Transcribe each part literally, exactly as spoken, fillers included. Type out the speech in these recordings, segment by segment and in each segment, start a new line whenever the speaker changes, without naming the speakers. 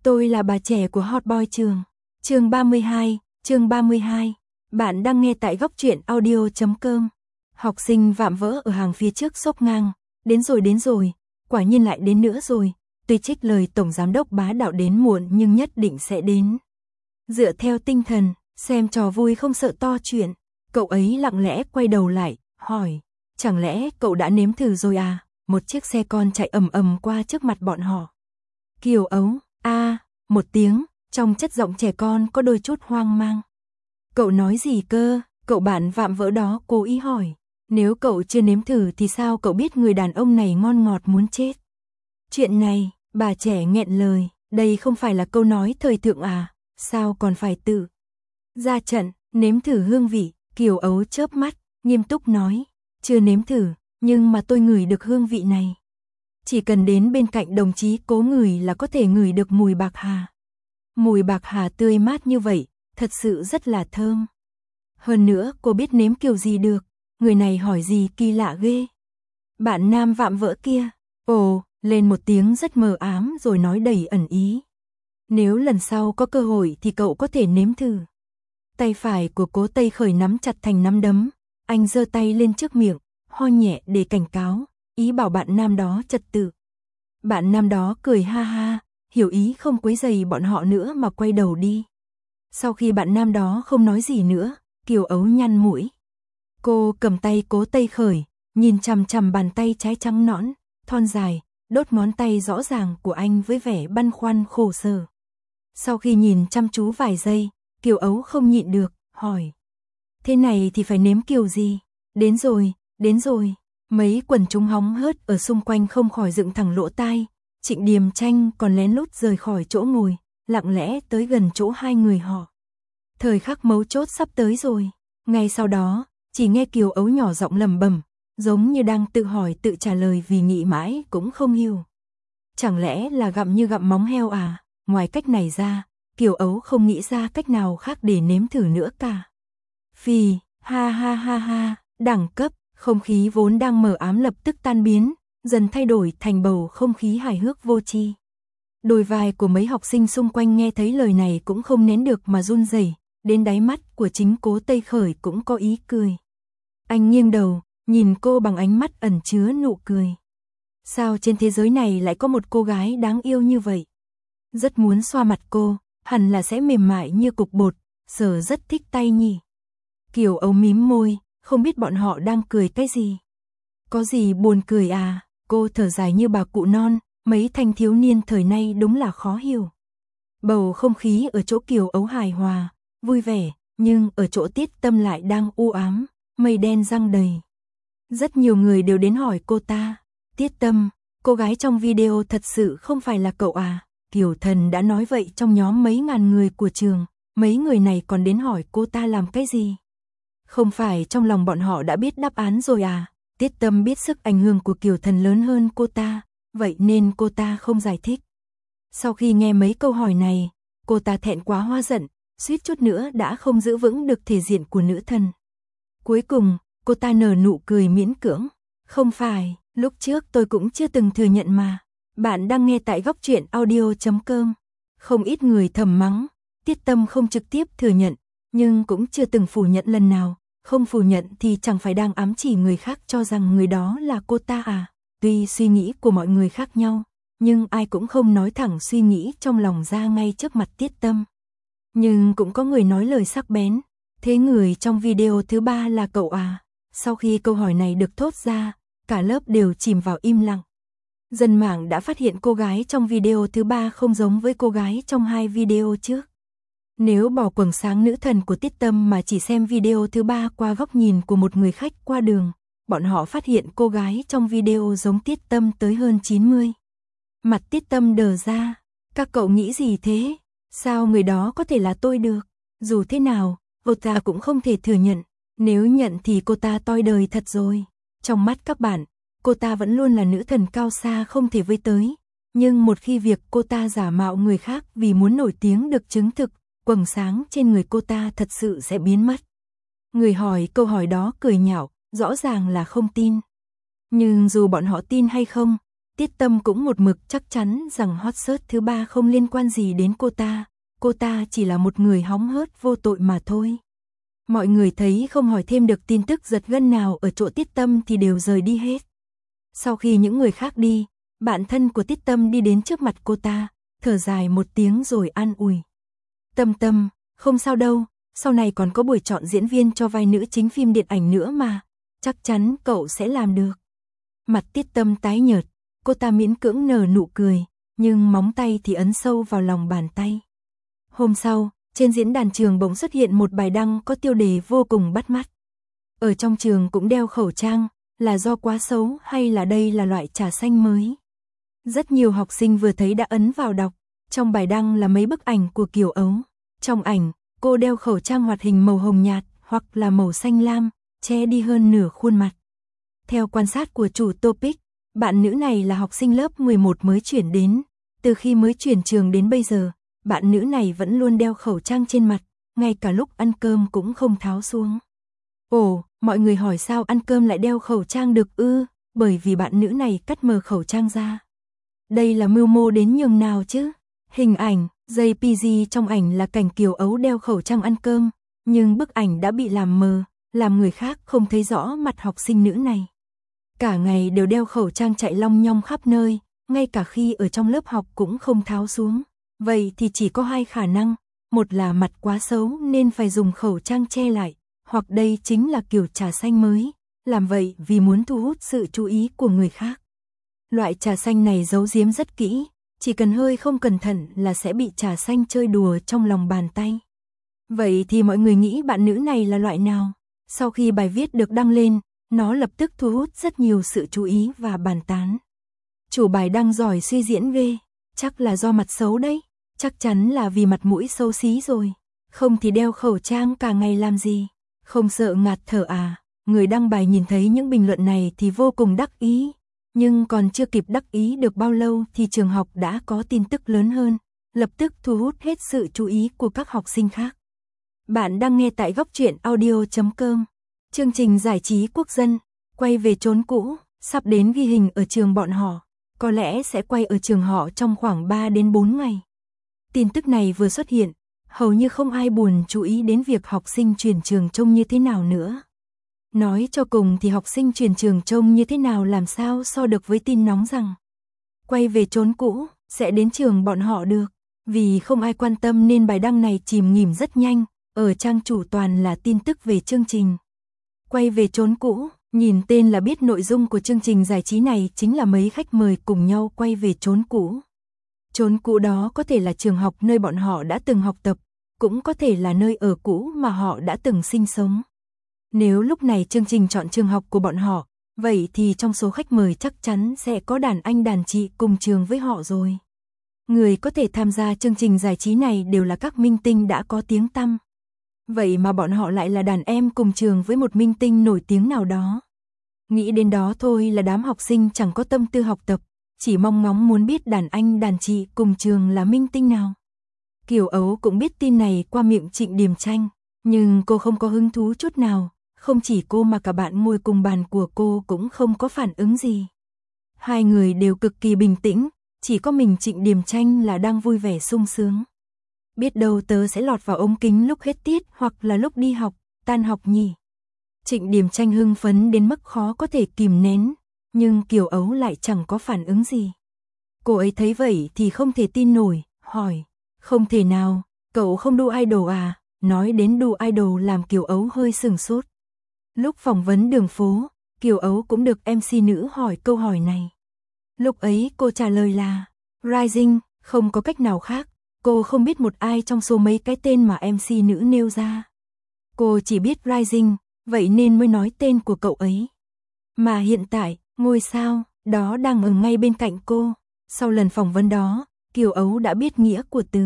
Tôi là bà trẻ của Hot Boy trường. Chương ba mươi hai, chương ba mươi hai. Bạn đang nghe tại góc truyện audio chấm com. Học sinh vạm vỡ ở hàng phía trước xốc ngang. Đến rồi đến rồi, quả nhiên lại đến nữa rồi. Tuy trích lời Tổng Giám đốc bá đạo đến muộn nhưng nhất định sẽ đến. Dựa theo tinh thần, xem trò vui không sợ to chuyện. Cậu ấy lặng lẽ quay đầu lại, hỏi. Chẳng lẽ cậu đã nếm thử rồi à? Một chiếc xe con chạy ầm ầm qua trước mặt bọn họ. Kiều Ấu, a à, một tiếng, trong chất giọng trẻ con có đôi chút hoang mang. Cậu nói gì cơ? Cậu bạn vạm vỡ đó cố ý hỏi. Nếu cậu chưa nếm thử thì sao cậu biết người đàn ông này ngon ngọt muốn chết? Chuyện này, bà trẻ nghẹn lời, đây không phải là câu nói thời thượng à, sao còn phải tự ra trận, nếm thử hương vị. Kiều Ấu chớp mắt, nghiêm túc nói, chưa nếm thử, nhưng mà tôi ngửi được hương vị này. Chỉ cần đến bên cạnh đồng chí Cố ngửi là có thể ngửi được mùi bạc hà. Mùi bạc hà tươi mát như vậy, thật sự rất là thơm. Hơn nữa cô biết nếm kiểu gì được, người này hỏi gì kỳ lạ ghê. Bạn nam vạm vỡ kia, ồ, lên một tiếng rất mờ ám rồi nói đầy ẩn ý. Nếu lần sau có cơ hội thì cậu có thể nếm thử. Tay phải của Cố Tây Khởi nắm chặt thành nắm đấm, anh giơ tay lên trước miệng, ho nhẹ để cảnh cáo, ý bảo bạn nam đó trật tự. Bạn nam đó cười ha ha, hiểu ý không quấy rầy bọn họ nữa mà quay đầu đi. Sau khi bạn nam đó không nói gì nữa, Kiều Ấu nhăn mũi. Cô cầm tay Cố Tây Khởi, nhìn chằm chằm bàn tay trái trắng nõn, thon dài, đốt ngón tay rõ ràng của anh với vẻ băn khoăn khổ sở. Sau khi nhìn chăm chú vài giây, Kiều Ấu không nhịn được, hỏi. Thế này thì phải nếm kiểu gì? Đến rồi, đến rồi. Mấy quần chúng hóng hớt ở xung quanh không khỏi dựng thẳng lỗ tai. Trịnh Điềm Tranh còn lén lút rời khỏi chỗ ngồi, lặng lẽ tới gần chỗ hai người họ. Thời khắc mấu chốt sắp tới rồi. Ngay sau đó, chỉ nghe Kiều Ấu nhỏ giọng lẩm bẩm, giống như đang tự hỏi tự trả lời vì nghĩ mãi cũng không hiểu. Chẳng lẽ là gặm như gặm móng heo à? Ngoài cách này ra, Kiều Ấu không nghĩ ra cách nào khác để nếm thử nữa cả. Phì, ha ha ha ha, đẳng cấp, không khí vốn đang mờ ám lập tức tan biến, dần thay đổi thành bầu không khí hài hước vô tri. Đôi vai của mấy học sinh xung quanh nghe thấy lời này cũng không nén được mà run rẩy, đến đáy mắt của chính Cố Tây Khởi cũng có ý cười. Anh nghiêng đầu, nhìn cô bằng ánh mắt ẩn chứa nụ cười. Sao trên thế giới này lại có một cô gái đáng yêu như vậy? Rất muốn xoa mặt cô, hẳn là sẽ mềm mại như cục bột, Sở rất thích tay nhỉ. Kiều Ấu mím môi, không biết bọn họ đang cười cái gì. Có gì buồn cười à? Cô thở dài như bà cụ non, mấy thanh thiếu niên thời nay đúng là khó hiểu. Bầu không khí ở chỗ Kiều Ấu hài hòa, vui vẻ, nhưng ở chỗ Tiết Tâm lại đang u ám, mây đen giăng đầy. Rất nhiều người đều đến hỏi cô ta, Tiết Tâm, cô gái trong video thật sự không phải là cậu à? Kiều Thần đã nói vậy trong nhóm mấy ngàn người của trường, mấy người này còn đến hỏi cô ta làm cái gì? Không phải trong lòng bọn họ đã biết đáp án rồi à? Tiết Tâm biết sức ảnh hưởng của Kiều Thần lớn hơn cô ta, vậy nên cô ta không giải thích. Sau khi nghe mấy câu hỏi này, cô ta thẹn quá hóa giận, suýt chút nữa đã không giữ vững được thể diện của nữ thần. Cuối cùng, cô ta nở nụ cười miễn cưỡng. Không phải, lúc trước tôi cũng chưa từng thừa nhận mà. Bạn đang nghe tại góc truyện audio chấm com. Không ít người thầm mắng, Tiết Tâm không trực tiếp thừa nhận, nhưng cũng chưa từng phủ nhận lần nào. Không phủ nhận thì chẳng phải đang ám chỉ người khác cho rằng người đó là cô ta à? Tuy suy nghĩ của mọi người khác nhau, nhưng ai cũng không nói thẳng suy nghĩ trong lòng ra ngay trước mặt Tiết Tâm. Nhưng cũng có người nói lời sắc bén, thế người trong video thứ ba là cậu à? Sau khi câu hỏi này được thốt ra, cả lớp đều chìm vào im lặng. Dân mạng đã phát hiện cô gái trong video thứ ba không giống với cô gái trong hai video trước. Nếu bỏ quầng sáng nữ thần của Tiết Tâm mà chỉ xem video thứ ba qua góc nhìn của một người khách qua đường, bọn họ phát hiện cô gái trong video giống Tiết Tâm tới hơn chín mươi. Mặt Tiết Tâm đờ ra, các cậu nghĩ gì thế? Sao người đó có thể là tôi được? Dù thế nào, cô ta cũng không thể thừa nhận, nếu nhận thì cô ta toi đời thật rồi. Trong mắt các bạn, cô ta vẫn luôn là nữ thần cao xa không thể với tới, nhưng một khi việc cô ta giả mạo người khác vì muốn nổi tiếng được chứng thực, quầng sáng trên người cô ta thật sự sẽ biến mất. Người hỏi câu hỏi đó cười nhạo, rõ ràng là không tin. Nhưng dù bọn họ tin hay không, Tiết Tâm cũng một mực chắc chắn rằng hot search thứ ba không liên quan gì đến cô ta, cô ta chỉ là một người hóng hớt vô tội mà thôi. Mọi người thấy không hỏi thêm được tin tức giật gân nào ở chỗ Tiết Tâm thì đều rời đi hết. Sau khi những người khác đi, bạn thân của Tiết Tâm đi đến trước mặt cô ta, thở dài một tiếng rồi an ủi. Tâm Tâm, không sao đâu, sau này còn có buổi chọn diễn viên cho vai nữ chính phim điện ảnh nữa mà, chắc chắn cậu sẽ làm được. Mặt Tiết Tâm tái nhợt, cô ta miễn cưỡng nở nụ cười, nhưng móng tay thì ấn sâu vào lòng bàn tay. Hôm sau, trên diễn đàn trường bỗng xuất hiện một bài đăng có tiêu đề vô cùng bắt mắt. Ở trong trường cũng đeo khẩu trang, là do quá xấu hay là đây là loại trà xanh mới? Rất nhiều học sinh vừa thấy đã ấn vào đọc, trong bài đăng là mấy bức ảnh của Kiều Ấu. Trong ảnh, cô đeo khẩu trang hoạt hình màu hồng nhạt hoặc là màu xanh lam, che đi hơn nửa khuôn mặt. Theo quan sát của chủ topic, bạn nữ này là học sinh lớp mười một mới chuyển đến. Từ khi mới chuyển trường đến bây giờ, bạn nữ này vẫn luôn đeo khẩu trang trên mặt, ngay cả lúc ăn cơm cũng không tháo xuống. Ồ, mọi người hỏi sao ăn cơm lại đeo khẩu trang được ư? Bởi vì bạn nữ này cắt mờ khẩu trang ra. Đây là mưu mô đến nhường nào chứ? Hình ảnh, giê pê giê trong ảnh là cảnh Kiều Ấu đeo khẩu trang ăn cơm, nhưng bức ảnh đã bị làm mờ, làm người khác không thấy rõ mặt học sinh nữ này. Cả ngày đều đeo khẩu trang chạy long nhong khắp nơi, ngay cả khi ở trong lớp học cũng không tháo xuống. Vậy thì chỉ có hai khả năng, một là mặt quá xấu nên phải dùng khẩu trang che lại, hoặc đây chính là kiểu trà xanh mới, làm vậy vì muốn thu hút sự chú ý của người khác. Loại trà xanh này giấu giếm rất kỹ, chỉ cần hơi không cẩn thận là sẽ bị trà xanh chơi đùa trong lòng bàn tay. Vậy thì mọi người nghĩ bạn nữ này là loại nào? Sau khi bài viết được đăng lên, nó lập tức thu hút rất nhiều sự chú ý và bàn tán. Chủ bài đăng giỏi suy diễn ghê, chắc là do mặt xấu đấy, chắc chắn là vì mặt mũi xấu xí rồi. Không thì đeo khẩu trang cả ngày làm gì, không sợ ngạt thở à? Người đăng bài nhìn thấy những bình luận này thì vô cùng đắc ý. Nhưng còn chưa kịp đắc ý được bao lâu thì trường học đã có tin tức lớn hơn, lập tức thu hút hết sự chú ý của các học sinh khác. Bạn đang nghe tại góc truyện audio chấm com. Chương trình giải trí quốc dân, quay về chốn cũ, sắp đến ghi hình ở trường bọn họ, có lẽ sẽ quay ở trường họ trong khoảng ba đến bốn ngày. Tin tức này vừa xuất hiện, hầu như không ai buồn chú ý đến việc học sinh chuyển trường trông như thế nào nữa. Nói cho cùng thì học sinh chuyển trường trông như thế nào làm sao so được với tin nóng rằng quay về chốn cũ, sẽ đến trường bọn họ được. Vì không ai quan tâm nên bài đăng này chìm nghỉm rất nhanh, ở trang chủ toàn là tin tức về chương trình. Quay về chốn cũ, nhìn tên là biết nội dung của chương trình giải trí này chính là mấy khách mời cùng nhau quay về chốn cũ. Chốn cũ đó có thể là trường học nơi bọn họ đã từng học tập, cũng có thể là nơi ở cũ mà họ đã từng sinh sống. Nếu lúc này chương trình chọn trường học của bọn họ, vậy thì trong số khách mời chắc chắn sẽ có đàn anh đàn chị cùng trường với họ rồi. Người có thể tham gia chương trình giải trí này đều là các minh tinh đã có tiếng tăm. Vậy mà bọn họ lại là đàn em cùng trường với một minh tinh nổi tiếng nào đó. Nghĩ đến đó thôi là đám học sinh chẳng có tâm tư học tập, chỉ mong ngóng muốn biết đàn anh đàn chị cùng trường là minh tinh nào. Kiều Ấu cũng biết tin này qua miệng Trịnh Điềm Tranh, nhưng cô không có hứng thú chút nào. Không chỉ cô mà cả bạn ngồi cùng bàn của cô cũng không có phản ứng gì. Hai người đều cực kỳ bình tĩnh, chỉ có mình Trịnh Điềm Tranh là đang vui vẻ sung sướng. Biết đâu tớ sẽ lọt vào ống kính lúc hết tiết hoặc là lúc đi học, tan học nhỉ. Trịnh Điềm Tranh hưng phấn đến mức khó có thể kìm nén, nhưng Kiều Ấu lại chẳng có phản ứng gì. Cô ấy thấy vậy thì không thể tin nổi, hỏi, không thể nào, cậu không đu idol à? Nói đến đu idol làm Kiều Ấu hơi sừng sốt. Lúc phỏng vấn đường phố, Kiều Ấu cũng được em xê nữ hỏi câu hỏi này. Lúc ấy cô trả lời là Rising, không có cách nào khác, cô không biết một ai trong số mấy cái tên mà em xê nữ nêu ra. Cô chỉ biết Rising, vậy nên mới nói tên của cậu ấy. Mà hiện tại, ngôi sao, đó đang ở ngay bên cạnh cô. Sau lần phỏng vấn đó, Kiều Ấu đã biết nghĩa của từ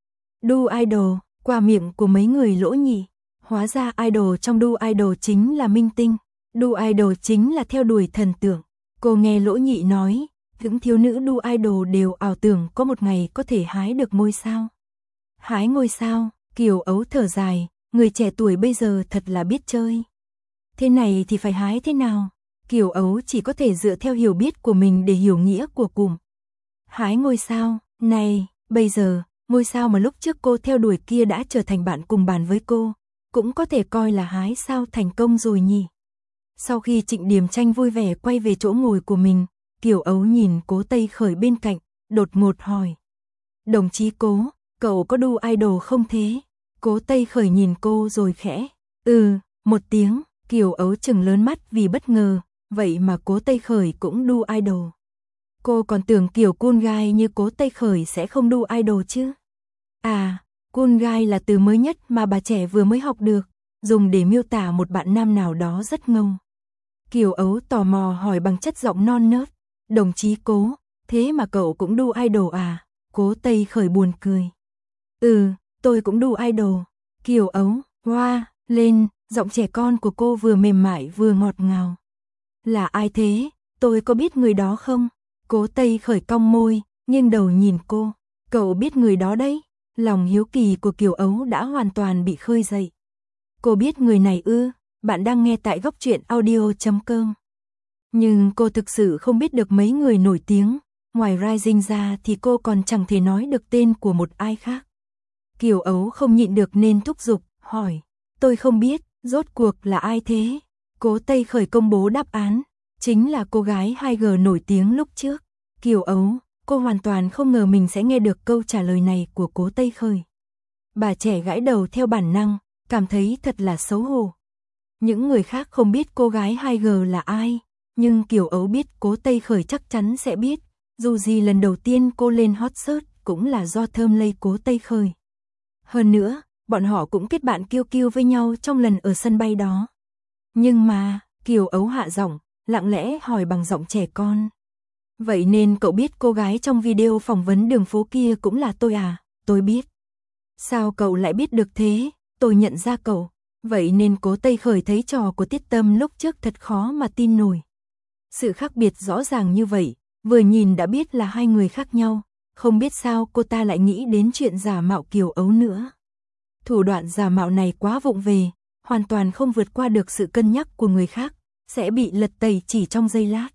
đu idol, qua miệng của mấy người lỗ nhị. Hóa ra idol trong đu idol chính là minh tinh, đu idol chính là theo đuổi thần tượng. Cô nghe Lỗ Nhị nói, những thiếu nữ đu idol đều ảo tưởng có một ngày có thể hái được ngôi sao. Hái ngôi sao, Kiều Ấu thở dài, người trẻ tuổi bây giờ thật là biết chơi. Thế này thì phải hái thế nào? Kiều Ấu chỉ có thể dựa theo hiểu biết của mình để hiểu nghĩa của cụm. Hái ngôi sao, này, bây giờ, ngôi sao mà lúc trước cô theo đuổi kia đã trở thành bạn cùng bàn với cô, cũng có thể coi là hái sao thành công rồi nhỉ. Sau khi Trịnh Điềm Tranh vui vẻ quay về chỗ ngồi của mình, Kiều Ấu nhìn Cố Tây Khởi bên cạnh, đột ngột hỏi. Đồng chí Cố, cậu có đu idol không thế? Cố Tây Khởi nhìn cô rồi khẽ. Ừ, một tiếng, Kiều Ấu trừng lớn mắt vì bất ngờ, vậy mà Cố Tây Khởi cũng đu idol. Cô còn tưởng kiểu cool guy như Cố Tây Khởi sẽ không đu idol chứ. À, cool guy là từ mới nhất mà bà trẻ vừa mới học được, dùng để miêu tả một bạn nam nào đó rất ngông. Kiều Ấu tò mò hỏi bằng chất giọng non nớt. Đồng chí Cố, thế mà cậu cũng đu idol à? Cố Tây Khởi buồn cười. Ừ, tôi cũng đu idol. Kiều Ấu, hoa, lên, giọng trẻ con của cô vừa mềm mại vừa ngọt ngào. Là ai thế? Tôi có biết người đó không? Cố Tây Khởi cong môi, nghiêng đầu nhìn cô. Cậu biết người đó đấy. Lòng hiếu kỳ của Kiều Ấu đã hoàn toàn bị khơi dậy. Cô biết người này ư? Bạn đang nghe tại góc truyện audio chấm com. Nhưng cô thực sự không biết được mấy người nổi tiếng, ngoài Rising ra thì cô còn chẳng thể nói được tên của một ai khác. Kiều Ấu không nhịn được nên thúc giục, hỏi, tôi không biết, rốt cuộc là ai thế? Cố Tây Khởi công bố đáp án, chính là cô gái hai G nổi tiếng lúc trước. Kiều Ấu, cô hoàn toàn không ngờ mình sẽ nghe được câu trả lời này của Cố Tây Khởi. Bà trẻ gãi đầu theo bản năng, cảm thấy thật là xấu hổ. Những người khác không biết cô gái hai G là ai, nhưng Kiều Ấu biết Cố Tây Khởi chắc chắn sẽ biết, dù gì lần đầu tiên cô lên hot search cũng là do thơm lây Cố Tây Khởi. Hơn nữa, bọn họ cũng kết bạn kiêu kiêu với nhau trong lần ở sân bay đó. Nhưng mà, Kiều Ấu hạ giọng, lặng lẽ hỏi bằng giọng trẻ con. Vậy nên cậu biết cô gái trong video phỏng vấn đường phố kia cũng là tôi à? Tôi biết. Sao cậu lại biết được thế? Tôi nhận ra cậu. Vậy nên Cố Tây Khởi thấy trò của Tiết Tâm lúc trước thật khó mà tin nổi. Sự khác biệt rõ ràng như vậy, vừa nhìn đã biết là hai người khác nhau, không biết sao cô ta lại nghĩ đến chuyện giả mạo Kiều Ấu nữa. Thủ đoạn giả mạo này quá vụng về, hoàn toàn không vượt qua được sự cân nhắc của người khác, sẽ bị lật tẩy chỉ trong giây lát.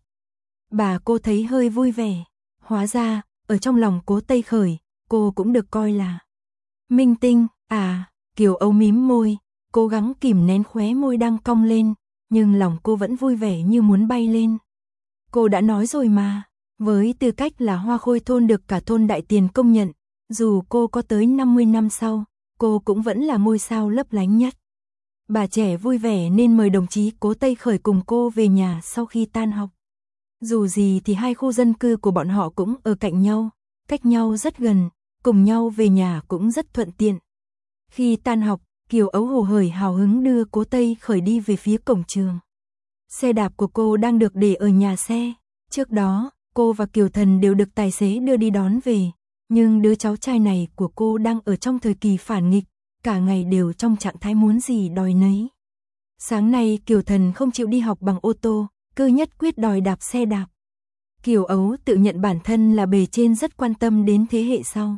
Bà cô thấy hơi vui vẻ, hóa ra, ở trong lòng Cố Tây Khởi, cô cũng được coi là minh tinh. À, Kiều Ấu mím môi, cố gắng kìm nén khóe môi đang cong lên, nhưng lòng cô vẫn vui vẻ như muốn bay lên. Cô đã nói rồi mà, với tư cách là hoa khôi thôn được cả thôn Đại Tiền công nhận, dù cô có tới năm mươi năm sau, cô cũng vẫn là ngôi sao lấp lánh nhất. Bà trẻ vui vẻ nên mời đồng chí Cố Tây Khởi cùng cô về nhà sau khi tan học. Dù gì thì hai khu dân cư của bọn họ cũng ở cạnh nhau, cách nhau rất gần, cùng nhau về nhà cũng rất thuận tiện. Khi tan học, Kiều Ấu hồ hởi hào hứng đưa Cố Tây Khởi đi về phía cổng trường. Xe đạp của cô đang được để ở nhà xe. Trước đó, cô và Kiều Thần đều được tài xế đưa đi đón về. Nhưng đứa cháu trai này của cô đang ở trong thời kỳ phản nghịch, cả ngày đều trong trạng thái muốn gì đòi nấy. Sáng nay Kiều Thần không chịu đi học bằng ô tô, cứ nhất quyết đòi đạp xe đạp. Kiều Ấu tự nhận bản thân là bề trên rất quan tâm đến thế hệ sau.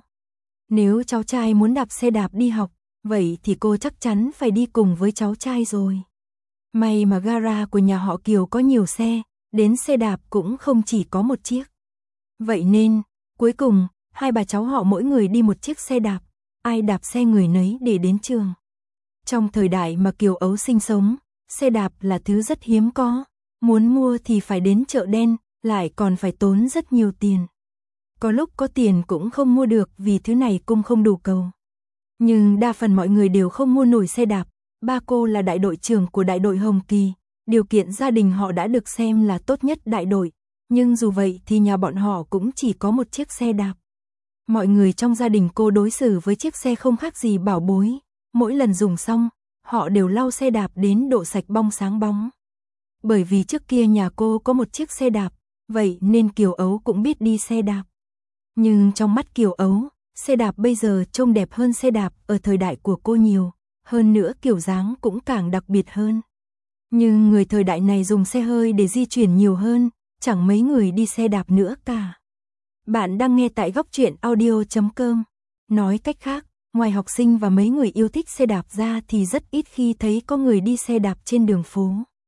Nếu cháu trai muốn đạp xe đạp đi học, vậy thì cô chắc chắn phải đi cùng với cháu trai rồi. May mà gara của nhà họ Kiều có nhiều xe, đến xe đạp cũng không chỉ có một chiếc. Vậy nên, cuối cùng, hai bà cháu họ mỗi người đi một chiếc xe đạp, ai đạp xe người nấy để đến trường. Trong thời đại mà Kiều Ấu sinh sống, xe đạp là thứ rất hiếm có, muốn mua thì phải đến chợ đen, lại còn phải tốn rất nhiều tiền. Có lúc có tiền cũng không mua được vì thứ này cung không đủ cầu. Nhưng đa phần mọi người đều không mua nổi xe đạp. Ba cô là đại đội trưởng của đại đội Hồng Kỳ, điều kiện gia đình họ đã được xem là tốt nhất đại đội, nhưng dù vậy thì nhà bọn họ cũng chỉ có một chiếc xe đạp. Mọi người trong gia đình cô đối xử với chiếc xe không khác gì bảo bối, mỗi lần dùng xong, họ đều lau xe đạp đến độ sạch bong sáng bóng. Bởi vì trước kia nhà cô có một chiếc xe đạp, vậy nên Kiều Ấu cũng biết đi xe đạp. Nhưng trong mắt Kiều Ấu, xe đạp bây giờ trông đẹp hơn xe đạp ở thời đại của cô nhiều. Hơn nữa kiểu dáng cũng càng đặc biệt hơn. Nhưng người thời đại này dùng xe hơi để di chuyển nhiều hơn, chẳng mấy người đi xe đạp nữa cả. Bạn đang nghe tại góc truyện audio chấm com. Nói cách khác, ngoài học sinh và mấy người yêu thích xe đạp ra thì rất ít khi thấy có người đi xe đạp trên đường phố.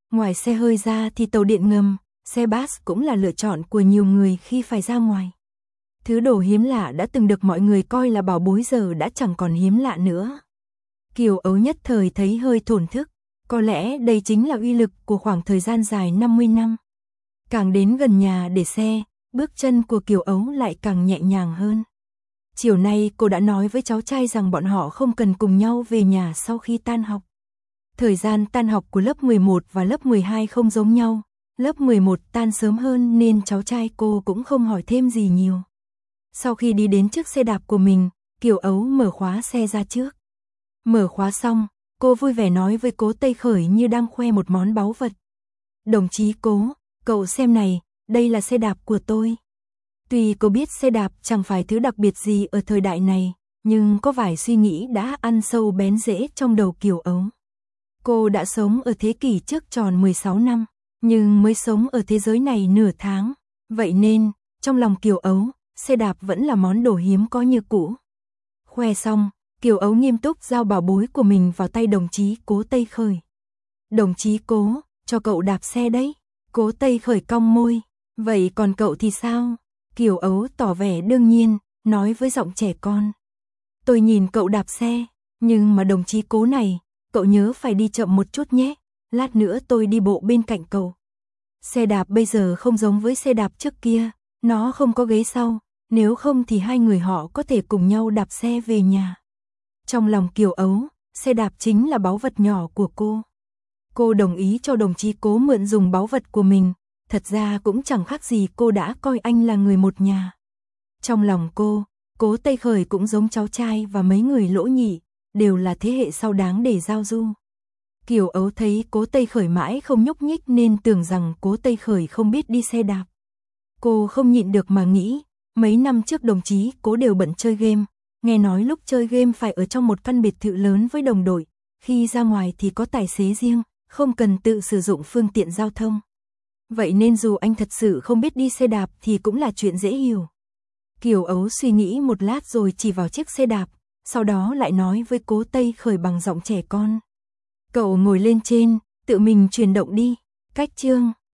Ngoài xe hơi ra thì tàu điện ngầm, xe bus cũng là lựa chọn của nhiều người khi phải ra ngoài. Thứ đồ hiếm lạ đã từng được mọi người coi là bảo bối giờ đã chẳng còn hiếm lạ nữa. Kiều Ấu nhất thời thấy hơi thổn thức, có lẽ đây chính là uy lực của khoảng thời gian dài năm mươi năm. Càng đến gần nhà để xe, bước chân của Kiều Ấu lại càng nhẹ nhàng hơn. Chiều nay cô đã nói với cháu trai rằng bọn họ không cần cùng nhau về nhà sau khi tan học. Thời gian tan học của lớp mười một và lớp mười hai không giống nhau, lớp mười một tan sớm hơn nên cháu trai cô cũng không hỏi thêm gì nhiều. Sau khi đi đến chiếc xe đạp của mình, Kiều Ấu mở khóa xe ra trước. Mở khóa xong, cô vui vẻ nói với Cố Tây Khởi như đang khoe một món báu vật. Đồng chí Cố, cậu xem này, đây là xe đạp của tôi. Tuy cô biết xe đạp chẳng phải thứ đặc biệt gì ở thời đại này, nhưng có vài suy nghĩ đã ăn sâu bén rễ trong đầu Kiều Ấu. Cô đã sống ở thế kỷ trước tròn mười sáu năm, nhưng mới sống ở thế giới này nửa tháng. Vậy nên, trong lòng Kiều Ấu, xe đạp vẫn là món đồ hiếm có như cũ. Khoe xong, Kiều Ấu nghiêm túc giao bảo bối của mình vào tay đồng chí Cố Tây Khởi. Đồng chí Cố, cho cậu đạp xe đấy. Cố Tây Khởi cong môi. Vậy còn cậu thì sao? Kiều Ấu tỏ vẻ đương nhiên, nói với giọng trẻ con. Tôi nhìn cậu đạp xe, nhưng mà đồng chí Cố này, cậu nhớ phải đi chậm một chút nhé. Lát nữa tôi đi bộ bên cạnh cậu. Xe đạp bây giờ không giống với xe đạp trước kia, nó không có ghế sau, nếu không thì hai người họ có thể cùng nhau đạp xe về nhà. Trong lòng Kiều Ấu, xe đạp chính là báu vật nhỏ của cô. Cô đồng ý cho đồng chí Cố mượn dùng báu vật của mình, thật ra cũng chẳng khác gì cô đã coi anh là người một nhà. Trong lòng cô, Cố Tây Khởi cũng giống cháu trai và mấy người Lỗ Nhị, đều là thế hệ sau đáng để giao du. Kiều Ấu thấy Cố Tây Khởi mãi không nhúc nhích nên tưởng rằng Cố Tây Khởi không biết đi xe đạp. Cô không nhịn được mà nghĩ, mấy năm trước đồng chí Cố đều bận chơi game, nghe nói lúc chơi game phải ở trong một căn biệt thự lớn với đồng đội, khi ra ngoài thì có tài xế riêng, không cần tự sử dụng phương tiện giao thông. Vậy nên dù anh thật sự không biết đi xe đạp thì cũng là chuyện dễ hiểu. Kiều Ấu suy nghĩ một lát rồi chỉ vào chiếc xe đạp, sau đó lại nói với Cố Tây Khởi bằng giọng trẻ con. Cậu ngồi lên trên, tự mình chuyển động đi. Cách chương